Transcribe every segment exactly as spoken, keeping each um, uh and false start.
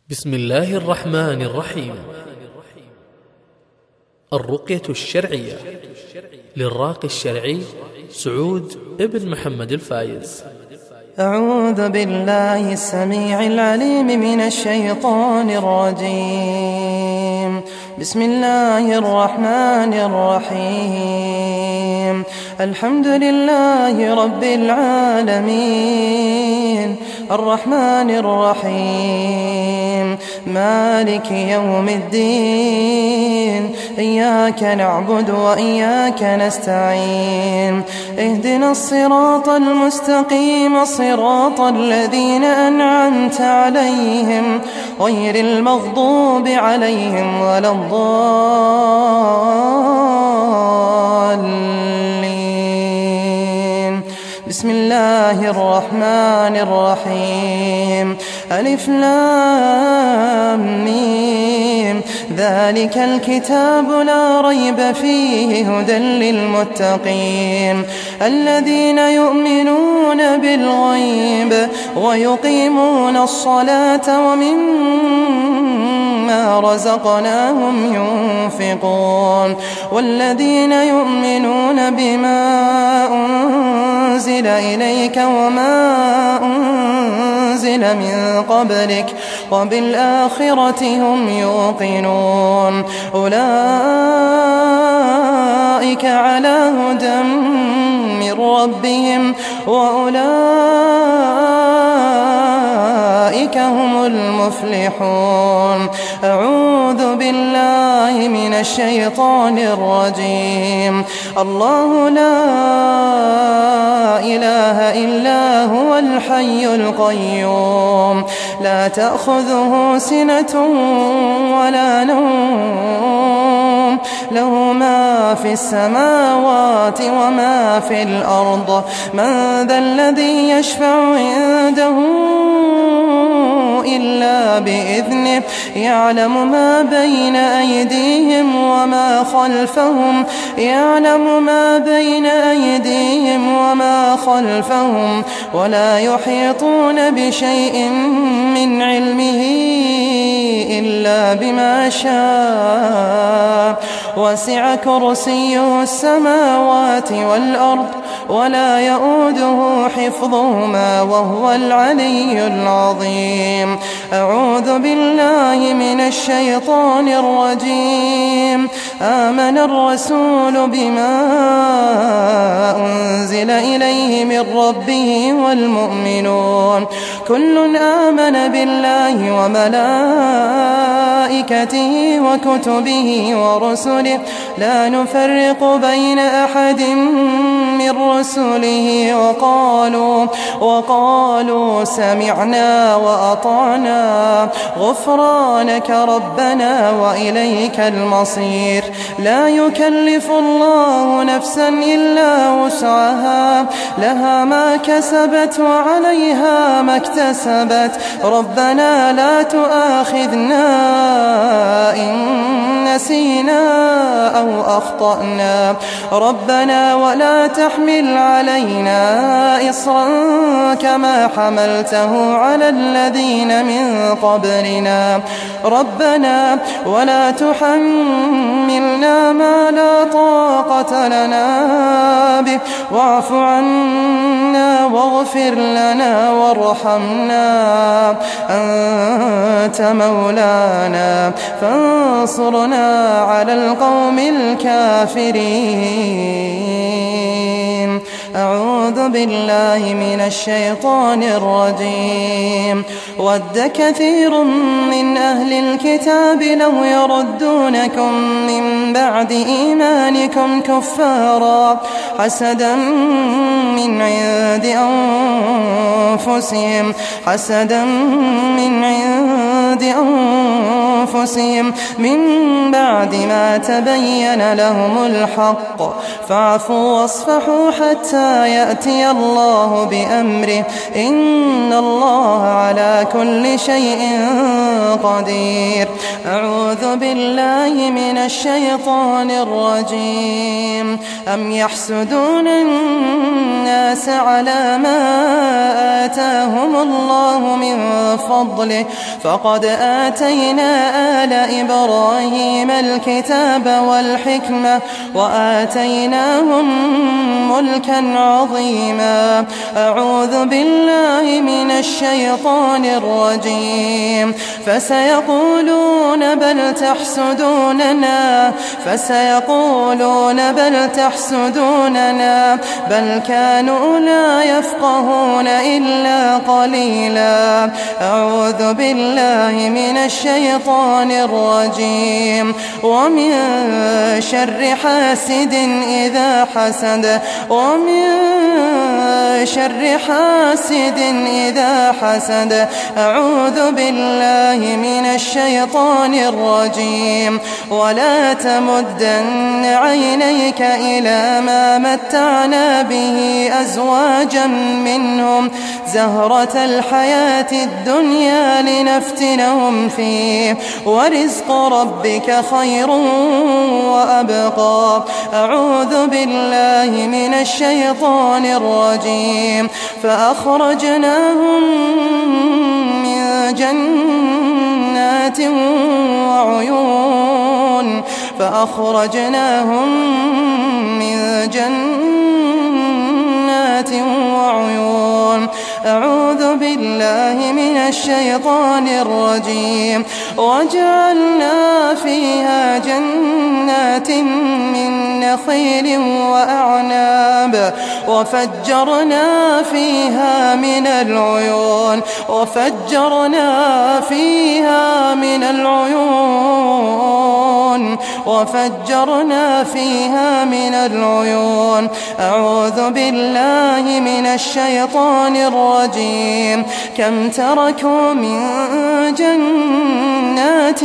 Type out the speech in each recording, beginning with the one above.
بسم الله الرحمن الرحيم. الرقية الشرعية للراقي الشرعي سعود ابن محمد الفايز. أعوذ بالله السميع العليم من الشيطان الرجيم. بسم الله الرحمن الرحيم. الحمد لله رب العالمين الرحمن الرحيم مالك يوم الدين. إياك نعبد وإياك نستعين. اهدنا الصراط المستقيم صراط الذين أنعمت عليهم غير المغضوب عليهم ولا الضالين. بسم الله الرحمن الرحيم. ألف لام ميم. ذلك الكتاب لا ريب فيه هدى للمتقين الذين يؤمنون بالغيب ويقيمون الصلاة ومما رزقناهم ينفقون والذين يؤمنون بما أنزل إليك وما أنزل من قبلك وبالآخرة هم يوقنون. أولئك على هدى من ربهم وأولئك هم المفلحون. أعوذ بالله من الشيطان الرجيم. الله لا إله إلا هو الحي القيوم لا تأخذه سنة ولا نوم له ما في السماوات وما في الأرض. من ذا الذي يشفع عنده إلا بإذنه يعلم ما بين أيديهم وما خلفهم يعلم ما بين أيديهم وما خلفهم ولا يحيطون بشيء من علمه إلا بما شاء. وسع كرسيه السماوات والأرض ولا يؤوده حفظهما وهو العلي العظيم. أعوذ بالله من الشيطان الرجيم. آمن الرسول بما أنزل إليه من ربه والمؤمنون كل آمن بالله وملائكته وكتبه ورسله لا نفرق بين أحد من رسله وقالوا, وقالوا سمعنا وأطعنا غفرانك ربنا وإليك المصير. لا يكلف الله نفسا إلا وسعها لها ما كسبت وعليها ما اكتسبت. ربنا لا تؤاخذنا إن نسينا أو أخطأنا ربنا ولا تحمل علينا إصرا كما حملته على الذين من قبلنا. ربنا ولا تحملنا ما لا طاقة لنا به واعف عنا واغفر لنا وارحمنا أنت مولانا فانصرنا على القوم الكافرين. أعوذ بالله من الشيطان الرجيم. ود كثير من أهل الكتاب لو يردونكم من بعد إيمانكم كفارا حسدا من عند أنفسهم حسدا من عند أنفسهم من بعد ما تبين لهم الحق فاعفوا واصفحوا حتى يأتي الله بأمره إن الله على كل شيء قدير. أعوذ بالله من الشيطان الرجيم. أم يحسدون الناس على ما آتاهم الله من فضله فقد آتينا آل إبراهيم الكتاب والحكمة وآتيناهم ملكا عظيما. أعوذ بالله من الشيطان الرجيم. فسيقولون بل تحسدوننا فسيقولون بل تحسدوننا بل كانوا لا يفقهون إلا قليلا. أعوذ بالله من الشيطان الرجيم. ومن شر حاسد إذا حسد ومن شر حاسد إذا حسد. أعوذ بالله من الشيطان الرجيم. ولا تمدن عينيك إلى ما متعنا به أزواجا منهم زهرة الحياة الدنيا لنفتنهم فيه ورزق ربك خير وأبقى. أعوذ بالله من الشيطان الرجيم. فأخرجناهم من جنات وعيون فأخرجناهم من جنات وعيون. أعوذ بالله من الشيطان الرجيم. وجعلنا فيها جنات من نخيل وأعناب وفجرنا فيها من العيون وفجرنا فيها من العيون وفجرنا فيها من العيون. أعوذ بالله من الشيطان الرجيم. كم تركوا من جنات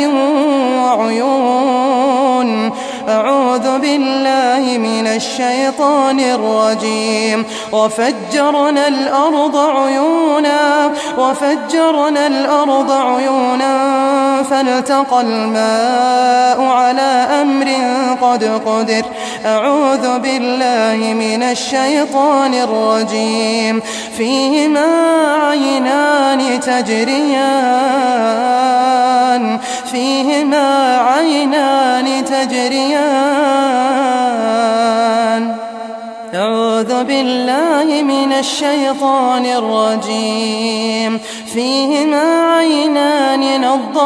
وعيون. أعوذ بالله من الشيطان الرجيم. وفجرنا الأرض عيونا وفجرنا الأرض عيونا فالتقى الماء على أمر قد قدر. أعوذ بالله من الشيطان الرجيم. فيهما عينان تجريان فيهما عينان تجريان. أعوذ بالله من الشيطان الرجيم. فيهما عينان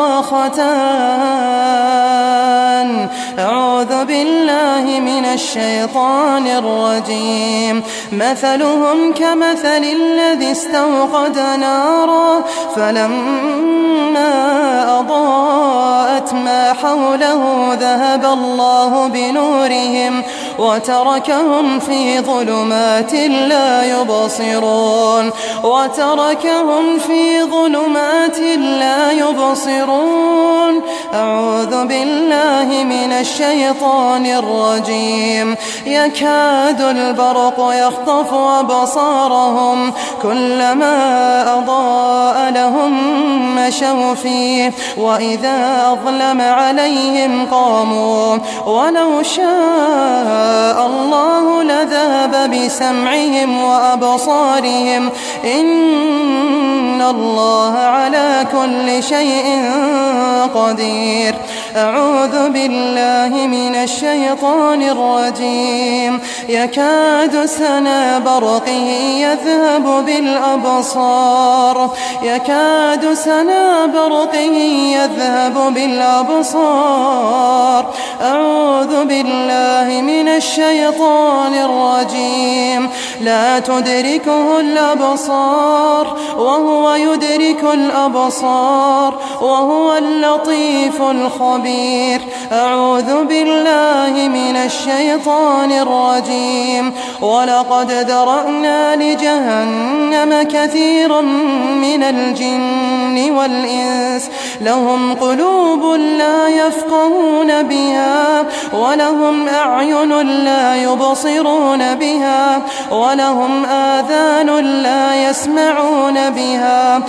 نضاختان. أعوذ بالله من الشيطان الرجيم. مثلهم كمثل الذي استوقد نارا فلما أضاءت ما حوله ذهب الله بنورهم وتركهم في ظلمات لا يبصرون وتركهم في ظلمات لا يبصرون. أعوذ بالله من الشيطان الرجيم. يكاد البرق يخطف أبصارهم كلما أضاء لهم مشوا فيه وإذا أظلم عليهم قاموا ولو شاء الله لذهب بسمعهم وأبصارهم إن الله على كل شيء قدير. أعوذ بالله من الشيطان الرجيم. يكاد سنا برقه يذهب بالأبصار يكاد سنا برقه يذهب بالأبصار. أعوذ بالله من الشيطان الرجيم. لا تدركه الأبصار وهو يدرك الأبصار وهو اللطيف الخبير. خبير. أعوذ بالله من الشيطان الرجيم. ولقد ذرأنا لجهنم كثيرا من الجن والإنس لهم قلوب لا يفقهون بها ولهم أعين لا يبصرون بها ولهم آذان لا يسمعون بها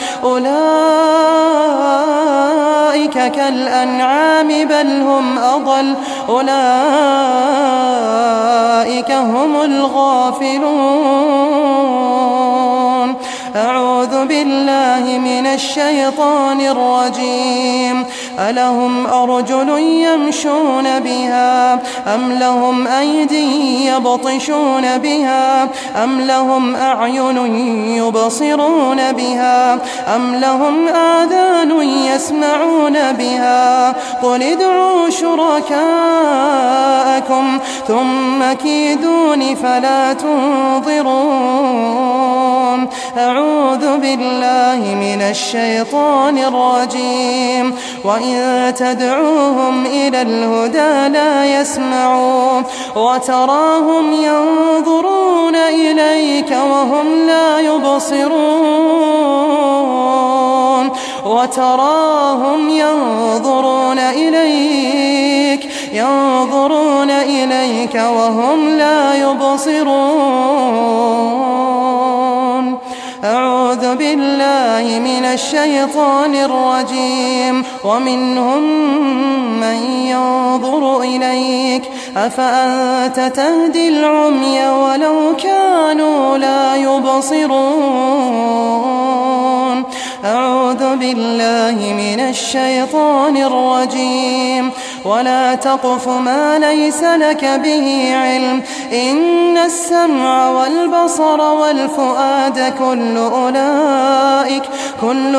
أولئك كالأنعام بل هم أضل أولئك هم الغافلون. أعوذ بالله من الشيطان الرجيم. ألهم أرجل يمشون بها أم لهم أيدي يبطشون بها أم لهم أعين يبصرون بها أم لهم آذان يسمعون بها قل ادعوا شركاءكم ثم كيدون فلا تنظرون. أعوذ بالله من الشيطان الرجيم. وإن تدعوهم إلى الهدى لا يسمعون وتراهم ينظرون إليك وهم لا يبصرون وتراهم ينظرون إليك ينظرون إليك وهم لا يبصرون. أعوذ بالله من الشيطان الرجيم. ومنهم من ينظر إليك أفأنت تهدي العمي ولو كانوا لا يبصرون. أعوذ بالله من الشيطان الرجيم. ولا تقف ما ليس لك به علم إن السمع والبصر والفؤاد كل أولئك كل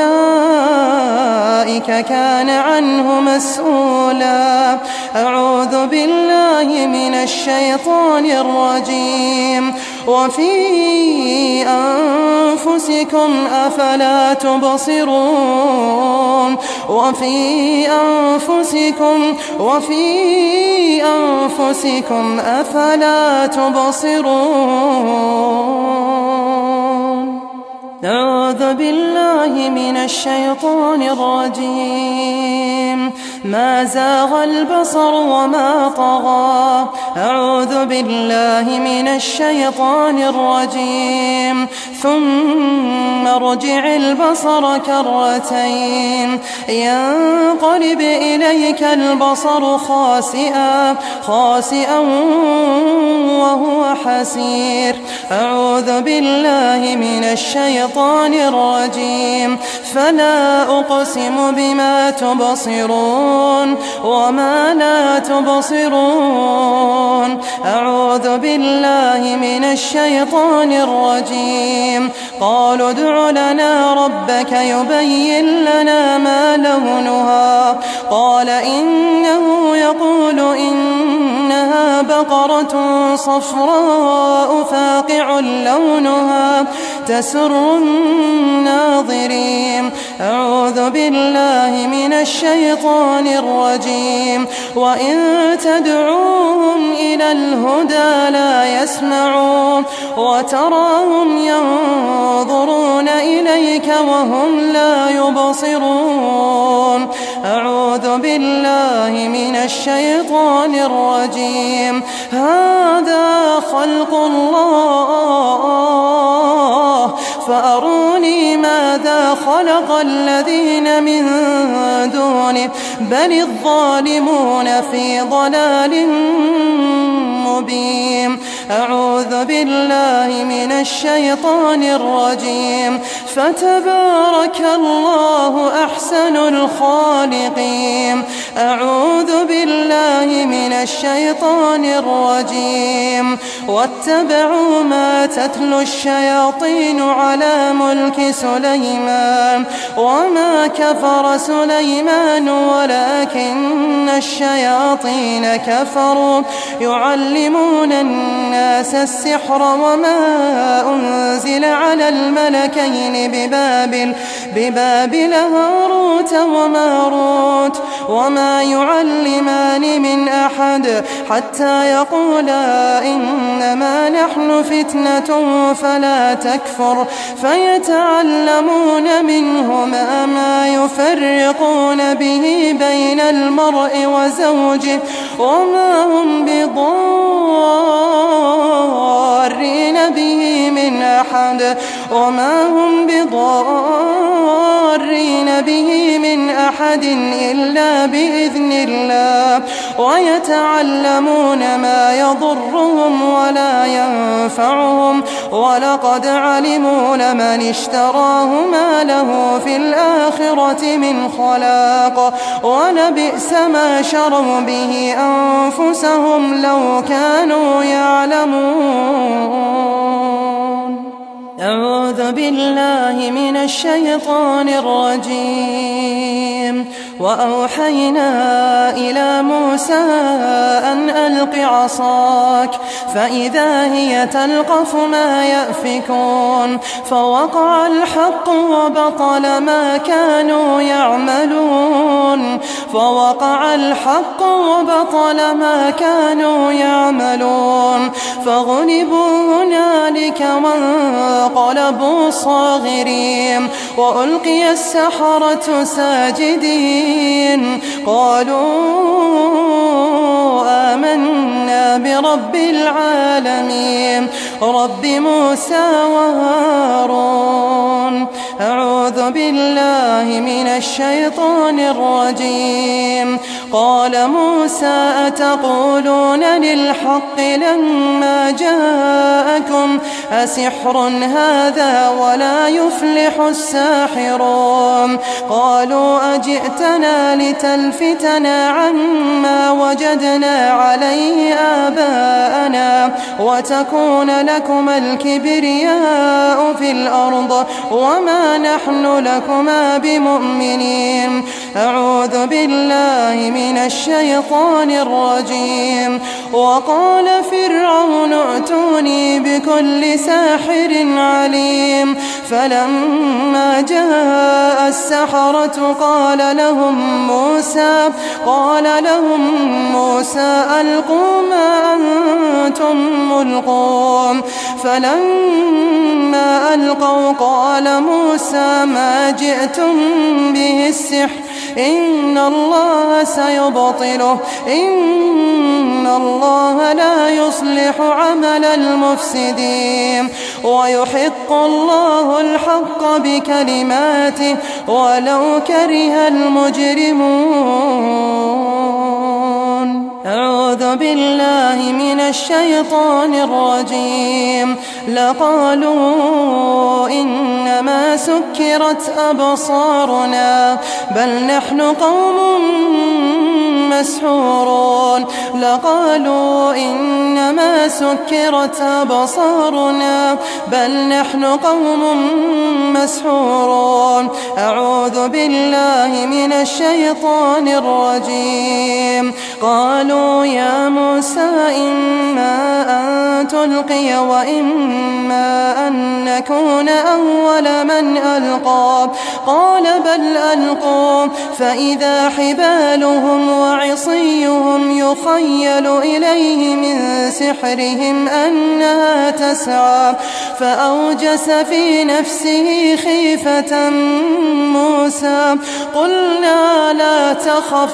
أولئك كان عنه مسؤولا. أعوذ بالله من الشيطان الرجيم. وفي أنفسكم أفلا تبصرون وفي أنفسكم وفي أنفسكم أفلا تبصرون. أعوذ بالله من الشيطان الرجيم. ما زاغ البصر وما طغى. أعوذ بالله من الشيطان الرجيم. ثم ارجع البصر كرتين ينقلب إليك البصر خاسئا خاسئا وهو حسير. أعوذ بالله من الشيطان الرجيم. فلا أقسم بما تبصرون وما لا تبصرون. أعوذ بالله من الشيطان الرجيم. قالوا ادع لنا ربك يبين لنا ما لونها قال إنه يقول إنها بقرة صفراء فاقع لونها تسر الناظرين. أعوذ بالله من الشيطان الرجيم. وإن تدعوهم إلى الهدى لا يسمعون وتراهم ينظرون إليك وهم لا يبصرون. أعوذ بالله من الشيطان الرجيم. هذا خلق الله فأروني ماذا خلق الذين من دونه بل الظالمون في ضلال مبين. أعوذ بالله من الشيطان الرجيم. فتبارك الله أحسن الخالقين. أعوذ بالله من الشيطان الرجيم. واتبعوا ما تتلو الشياطين على ملك سليمان وما كفر سليمان ولكن الشياطين كفروا يعلمون الناس السحر وما أنزل على الملكين ببابل ببابل هاروت وماروت وما يعلمان من أحد حتى يقولا إنما نحن فتنة فلا تكفر فيتعلمون منهما ما يفرقون به بين المرء وزوجه وما هم بضارين به من أحد وما هم بضارين به من أحد إلا بإذن الله ويتعلمون ما يضرهم ولا ينفعهم ولقد علموا لمن اشتراه ما له في الآخرة من خلاق ولبئس ما شروا به أنفسهم لو كانوا يعلمون. أعوذ بالله من الشيطان الرجيم. وأوحينا إلى موسى أن ألق عصاك فإذا هي تلقف ما يأفكون فوقع الحق وبطل ما كانوا يعملون فوقع الحق وبطل ما كانوا يعملون فغلبوا هنالك وانقلبوا صاغرين وألقي السحرة ساجدين قالوا آمنا برب العالمين رب موسى وهارون. أعوذ بالله من الشيطان الرجيم. قال موسى أتقولون للحق لما جاءكم أسحر هذا ولا يفلح الساحرون قالوا أجئتنا لتلفتنا عما وجدنا عليه آباءنا وتكون لكما الكبرياء في الأرض وما نحن لكما بمؤمنين. أعوذ بالله من الشيطان الرجيم. وقال فرعون ائتوني بكل ساحر عليم فلما جاء السحرة قال لهم موسى قال لهم موسى ألقوا ما أنتم ملقون فلما ألقوا قال موسى ما جئتم به السحر إن الله سيبطله إن الله لا يصلح عمل المفسدين ويحق الله الحق بكلماته ولو كره المجرمون. أعوذ بالله من الشيطان الرجيم. لقالوا إنما سكرت أبصارنا بل نحن قوم مسحورون لقالوا إنما سكرت أبصارنا بل نحن قوم مسحورون. أعوذ بالله من الشيطان الرجيم. قالوا يا موسى إما أن تلقي وإما أن نكون أول من ألقى قال بل ألقوا فإذا حبالهم وعصيهم يخيل إليه من سحرهم أنها تسعى فأوجس في نفسه خيفة موسى قلنا لا تخف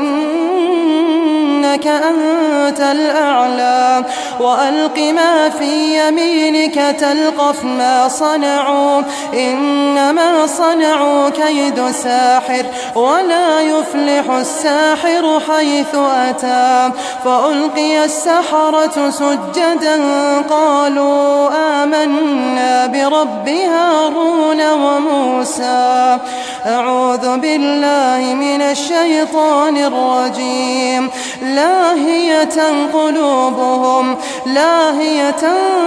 إنك أنت الأعلى وألق ما في يمينك تلقف ما صنعوا إنما صنعوا كيد ساحر ولا يفلح الساحر حيث أتى. فألقي السحرة سجدا قالوا آمنا برب هارون وموسى. أعوذ بالله من الشيطان الرجيم. لاهية قلوبهم لاهية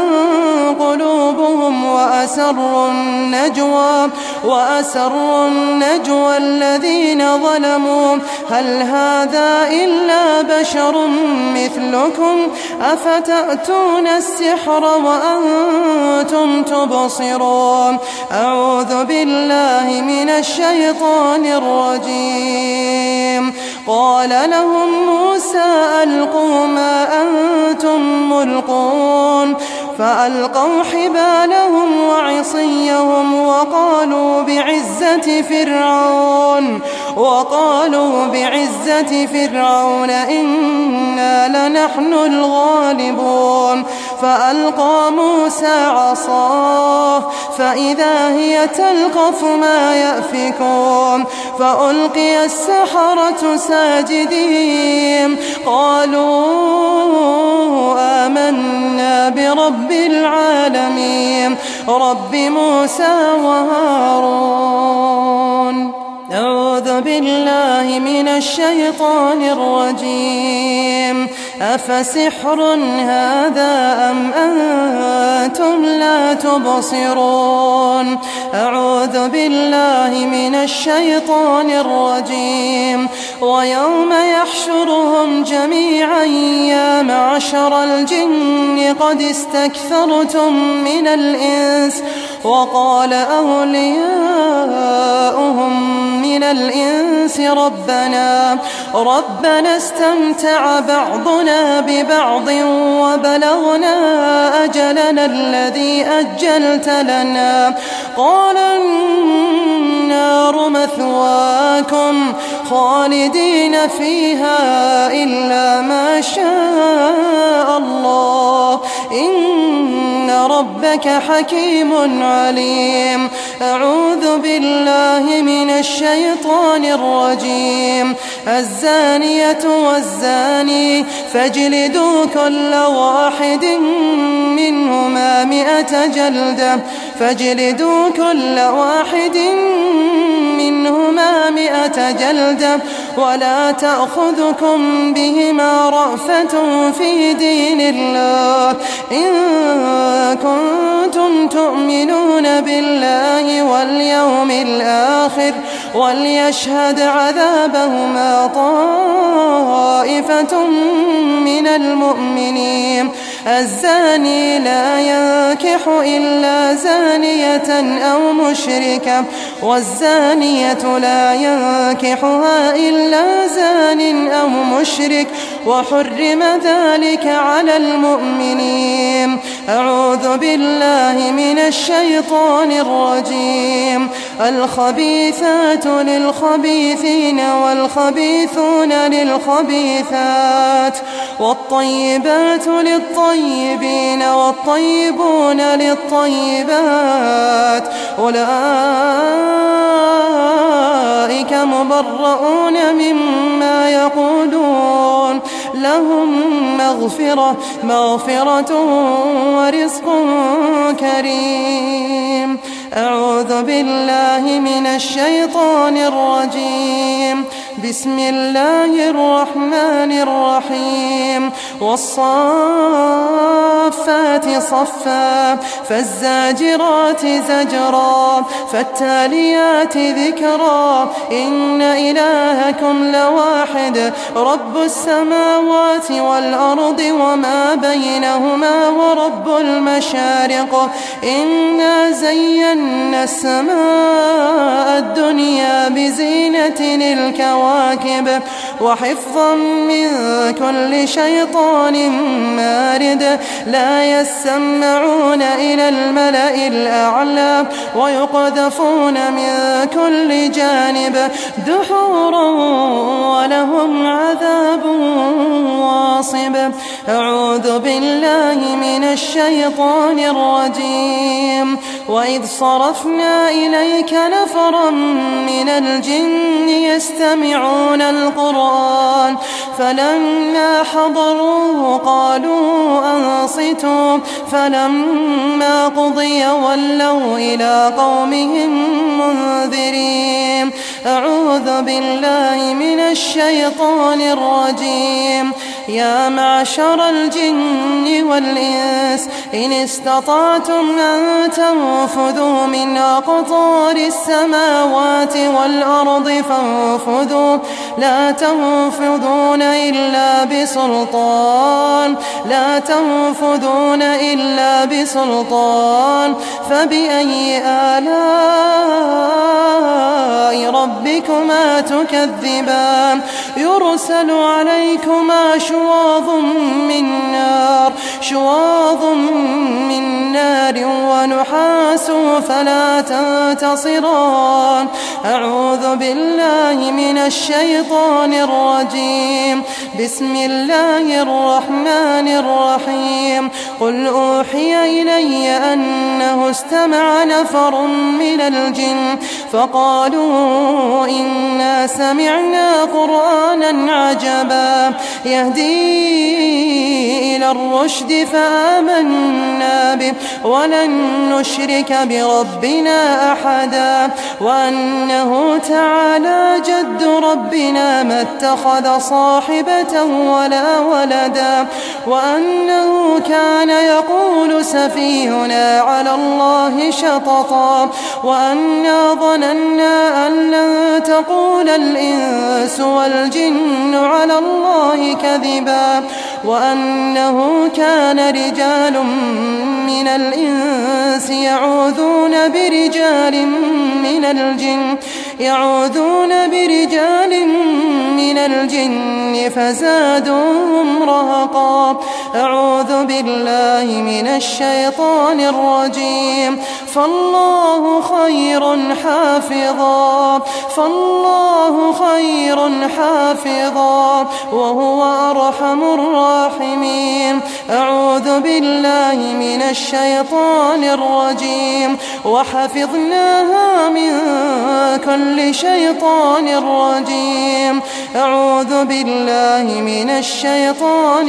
قلوبهم وأسروا النجوى وأسروا النجوى الذين ظلموا هل هذا إلا بشر مثلكم أفتأتون السحر وأنتم تبصرون أعوذ بالله من الشيطان الرجيم قال لهم موسى ألقوا ما أنتم ملقون فألقوا حبالهم وعصيهم وقالوا بعزة فرعون وقالوا بعزة فرعون إنا لنحن الغالبون فألقى موسى عصاه فإذا هي تلقف ما يأفكون فألقي السحرة ساجدين قالوا آمنا برب العالمين رب موسى وهارون أعوذ بالله من الشيطان الرجيم أفسحر هذا أم أنتم لا تبصرون أعوذ بالله من الشيطان الرجيم ويوم يحشرهم جميعا يا معشر الجن قد استكثرتم من الإنس وقال أولياؤهم من الإنس ربنا ربنا استمتع بعضنا ببعض وبلغنا أجلنا الذي أجلت لنا قال النار مثواكم خالدين فيها إلا ما شاء الله إن ربك حكيم عليم أعوذ بالله من الشيطان الرجيم الزانية والزاني فاجلدوا كل واحد منهما مئة جلدة فاجلدوا كل واحد منهما مئة جلدة ولا تأخذكم بهما رأفة في دين الله إن كنتم تؤمنون بالله واليوم الآخر وليشهد عذابهما طائفة من المؤمنين الزاني لا ينكح إلا زانية أو مشركة والزانية لا ينكحها إلا زان أو مشرك وحرم ذلك على المؤمنين أعوذ بالله من الشيطان الرجيم الخبيثات للخبيثين والخبيثون للخبيثات والطيبات للطيبين والطيبون للطيبات أولئك مبرؤون مما يقولون لهم مغفرة مغفرة ورزق كريم أعوذ بالله من الشيطان الرجيم بسم الله الرحمن الرحيم والصافات صفا فالزاجرات زجرا فالتاليات ذكرا إن إلهكم لواحد رب السماوات والأرض وما بينهما ورب المشارق إنا زينا السماء الدنيا بزينة الكواكب وحفظا من كل شيطان مارد لا يسمعون إلى الملأ الأعلى ويقذفون من كل جانب دحورا ولهم عذاب واصب أعوذ بالله من الشيطان الرجيم وإذ صرفنا إليك نفرا من الجن يستمعون القرآن فلما حضروه قالوا أنصتوا فلما قضي ولوا إلى قومهم منذرين أعوذ بالله من الشيطان الرجيم. يا معشر الجن والإنس إن استطعتم أن تنفذوا من أقطار السماوات والأرض فانفذوا لا تنفذون إلا بسلطان لا تنفذون إلا بسلطان فبأي آلاء ربكما تكذبان يرسل عليكما شواظ من نار شواظ من نار ونحاس فلا تنتصران. أعوذ بالله من الشيطان الرجيم. بسم الله الرحمن الرحيم. قل أوحي إلي أنه استمع نفر من الجن فقالوا إنا سمعنا قرآنا عجبا يهدي إلى الرشد فآمنا به ولن نشرك بربنا أحدا وأنه تعالى جد ربنا ما اتخذ صاحبة ولا ولدا وأنه كان يقول سفيهنا على الله شططا وأنا ظننا أن لن تقول الإنس والجن على الله كذبا وأنه كان رجال من الإنس يعوذون برجال من الجن يعوذون برجال من الجن فزادوهم رهقا. أعوذ بالله من الشيطان الرجيم. فالله خير حافظا فالله خير حافظا وهو أرحم الراحمين. أعوذ بالله من الشيطان الرجيم. وحفظناها من كل شيطان رجيم. أعوذ بالله من الشيطان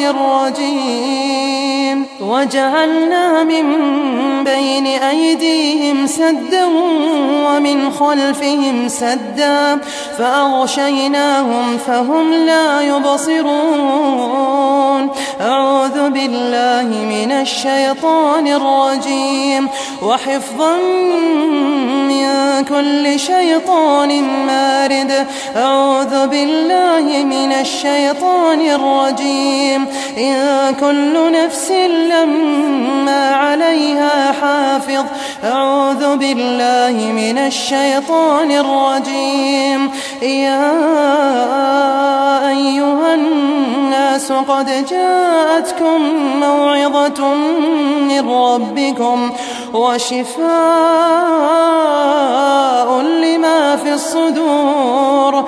الرجيم. وجعلنا من بين أيديهم سدا ومن خلفهم سدا فأغشيناهم فهم لا يبصرون. أعوذ بالله من الشيطان الرجيم. وحفظا من كل شيطان مارد. أعوذ بالله من الشيطان الرجيم. إن كل نفس لما عليها حافظ. أعوذ بالله من الشيطان الرجيم. يا أيها الناس قد جاءتكم موعظة من ربكم وشفاء لما في الصدور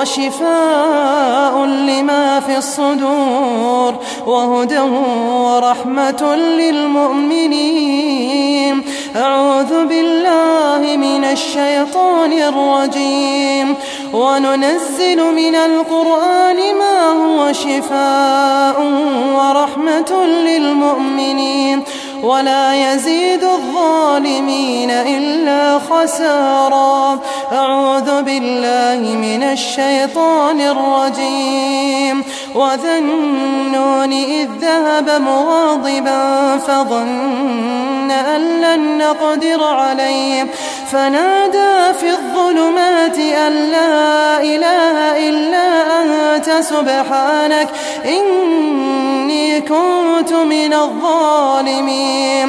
وشفاء لما في الصدور وهدى ورحمة للمؤمنين. أعوذ بالله من الشيطان الرجيم. وننزل من القرآن ما هو شفاء ورحمة للمؤمنين ولا يزيد الظالمين إلا خسارا. أعوذ بالله من الشيطان الرجيم. وذا النون إذ ذهب مغاضبا فظن أن لن نقدر عليه فنادى في الظلمات أن لا إله إلا أنت سبحانك إني كنت من الظالمين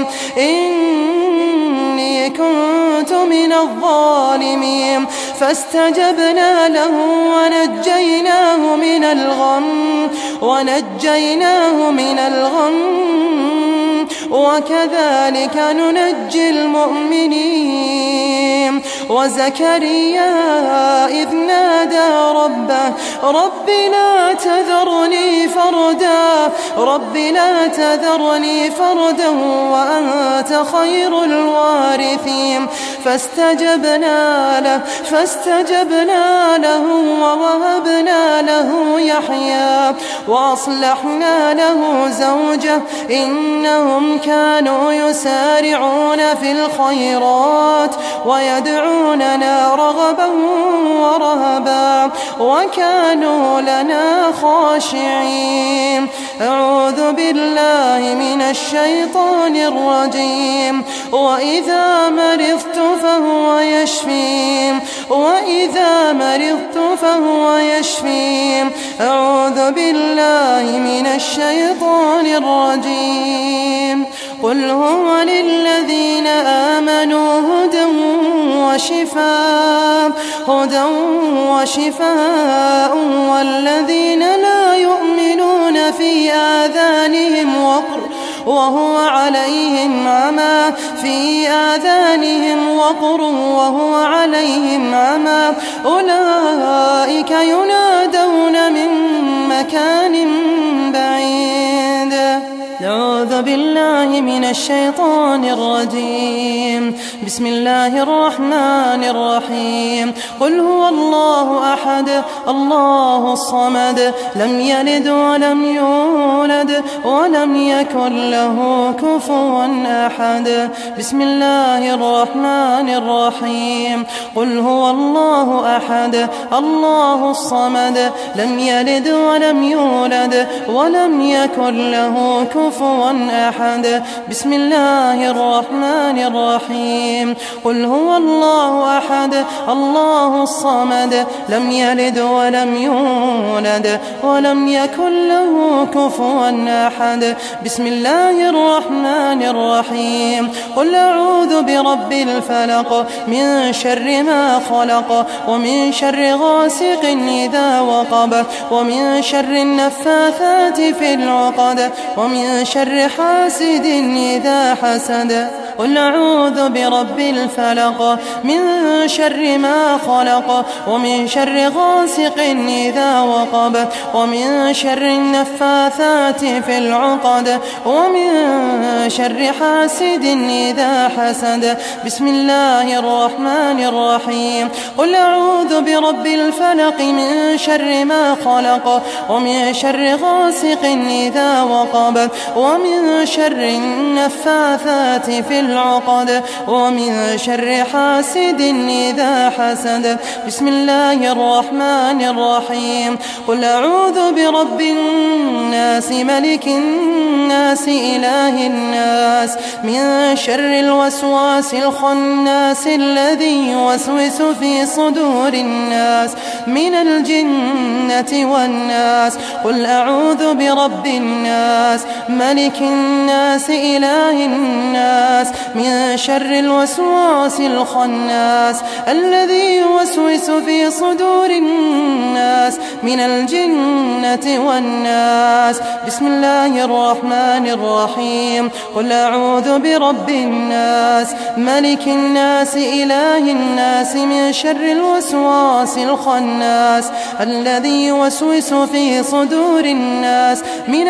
إني كنت من الظالمين. فاستجبنا له ونجيناه من الغم ونجيناه من الغم وكذلك ننجي المؤمنين. وزكريا إذ نادى ربه رب لا تذرني فردا رب لا تذرني فردا وأنت خير الوارثين. فاستجبنا له فاستجبنا له ووهبنا له يحيى وأصلحنا له زوجه إنهم كانوا يسارعون في الخيرات ويدعوننا رغبا ورهبا وكانوا لنا خاشعين. أعوذ بالله من الشيطان الرجيم. وإذا مرضت فهو يشفين وإذا مرضت فهو يشفين. أعوذ بالله من الشيطان الرجيم. قل هو للذين آمنوا هدى وشفاء هدى وشفاء والذين لا يؤمنون في آذانهم وقر وهو عليهم عمى في آذانهم وقر وهو عليهم عمى أولئك ينادون من مكان بعيد. أعوذ بالله من الشيطان الرجيم. بسم الله الرحمن الرحيم. قل هو الله أحد الله الصمد لم يلد ولم يولد ولم يكن له كفوا أحد. بسم الله الرحمن الرحيم. قل هو الله أحد الله الصمد لم يلد ولم يولد ولم يكن له كفوا أحد. بسم الله الرحمن الرحيم. قل هو الله أحد الله الصمد لم يلد ولم يولد ولم يكن له كفوا أحد. بسم الله الرحمن الرحيم. قل أعوذ برب الفلق من شر ما خلق ومن شر غاسق إذا وقب ومن شر النفاثات في العقد ومن شر حاسد إذا حسد. قل أعوذ برب الفلق من شر ما خلق ومن شر غاسق إذا وقب ومن شر النفاثات في العقد ومن شر حاسد إذا حسد. بسم الله الرحمن الرحيم. قل أعوذ برب الفلق من شر ما خلق ومن شر غاسق إذا وقب ومن شر النفاثات في العقد ومن شر حاسد إذا حسد. بسم الله الرحمن الرحيم. قل أعوذ برب الناس ملك الناس إله الناس من شر الوسواس الخناس الذي يوسوس في صدور الناس من الجنة والناس. قل أعوذ برب الناس ملك الناس إله الناس من شر الوسواس الخناس الذي يوسوس في صدور الناس من الجنة والناس. بسم الله الرحمن الرحيم. قل أعوذ برب الناس ملك الناس إله الناس من شر الوسواس الخناس الذي يوسوس في صدور الناس من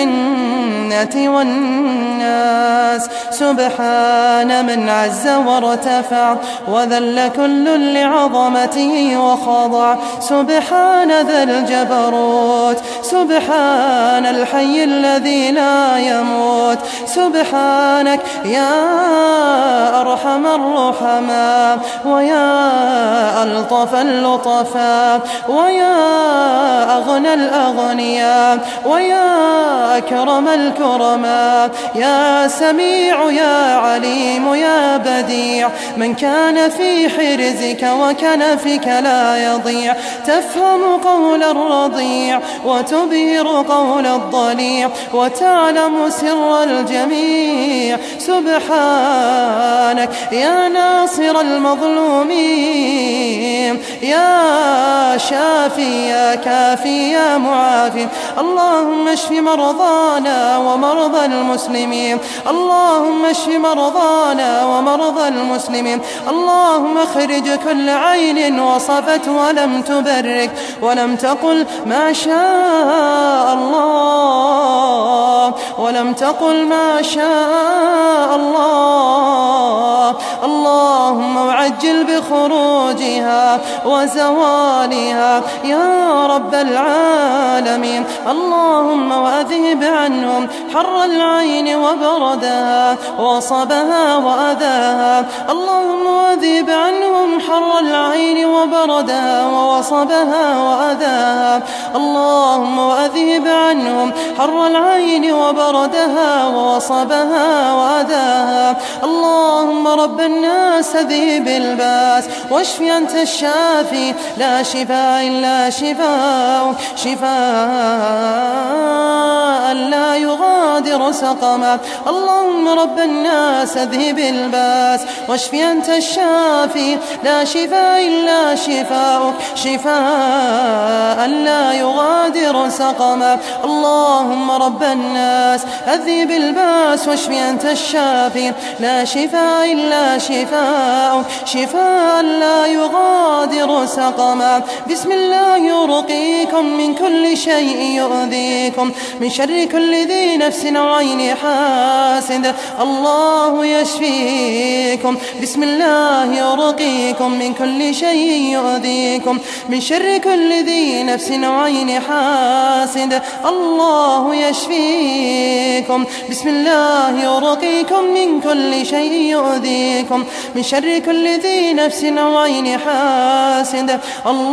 الجنة والناس. سبحان من عز وارتفع وذل كل لعظمته وخضع. سبحان ذا الجبروت سبحان الحي الذي لا يموت. سبحانك يا أرحم الرحماء ويا ألطف اللطفاء ويا أغنى الأغنياء ويا أكرم الكرماء. يا سميع يا عليم يا بديع من كان في حرزك وكنفك لا يضيع. تفهم قول الرضيع وتبهر قول الضليع وتعلم سر الجميع. سبحانك يا ناصر المظلومين يا شافي يا كافي يا معافي. اللهم اشف مرضانا ومرضى المسلمين. اللهم اشف مرضانا ومرضى المسلمين. اللهم اخرج كل عين وصفت ولم تبرك ولم تقل ما شاء الله ولم تقل ما شاء الله. اللهم وعجل بخروجها وزوالها يا رب العالمين. اللهم وأذهب عنهم حر العين وبردها وصبها وأذاها. اللهم وأذهب عنهم حر العين وبردها ووصبها وأذاها. اللهم وأذهب عنهم حر العين وبردها ووصبها وأذاها. اللهم رب الناس ذهب الباس واشف أنت الشافي لا شفاء إلا شفاء شفاء لا يغادر سقما. اللهم رب الناس ذهب الباس واشف أنت الشافي لا شفاء إلا شفاء شفاء لا يغادر سقما. اللهم رب الناس أذهب الباس واشف أنت الشافي لا شفاء إلا شفاء شفاء لا يغادر سقما. بسم الله يرقيكم من كل شيء يؤذيكم من شر كل ذي نفس وعين حاسد. الله يشفيكم. بسم الله يرقيكم من كل شيء يؤذيكم من شر كل ذي نفس وعين حاسد. الله يشفيكم. بسم الله يرقيكم من كل شيء يؤذيكم من شر كل ذي نفس وعين حاسد.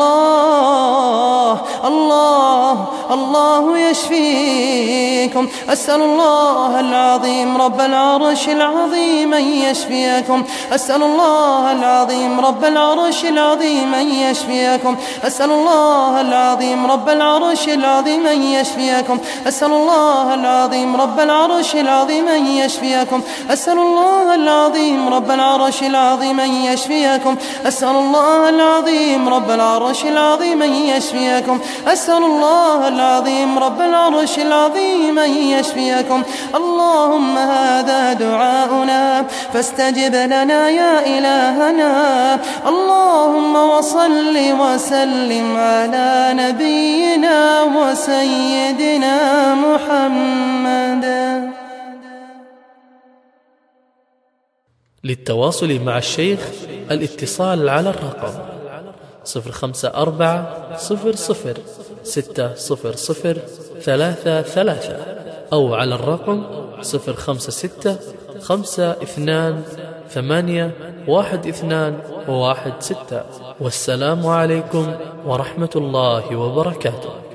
الله الله الله يشفيكم. أسأل الله العظيم رب العرش العظيم أن يشفيكم. أسأل الله العظيم رب العرش العظيم أن يشفيكم. أسأل الله العظيم رب العرش العظيم أن يشفيكم. أسأل الله العظيم رب العرش العظيم أن يشفيكم. أسأل الله العظيم رب العرش العظيم أن يشفيكم. أسأل الله العظيم رب العرش العظيم أن يشفيكم. أسأل الله العظيم رب العرش العظيم أن يشفيكم. اللهم هذا دعاؤنا فاستجب لنا يا إلهنا. اللهم وصل وسلم على نبينا وسيدنا محمد. للتواصل مع الشيخ الاتصال على الرقم صفر خمسة أربعة صفر صفر ستة صفر صفر ثلاثة ثلاثة أو على الرقم صفر خمسة ستة خمسة اثنان ثمانية واحد اثنان واحد ستة. والسلام عليكم ورحمة الله وبركاته.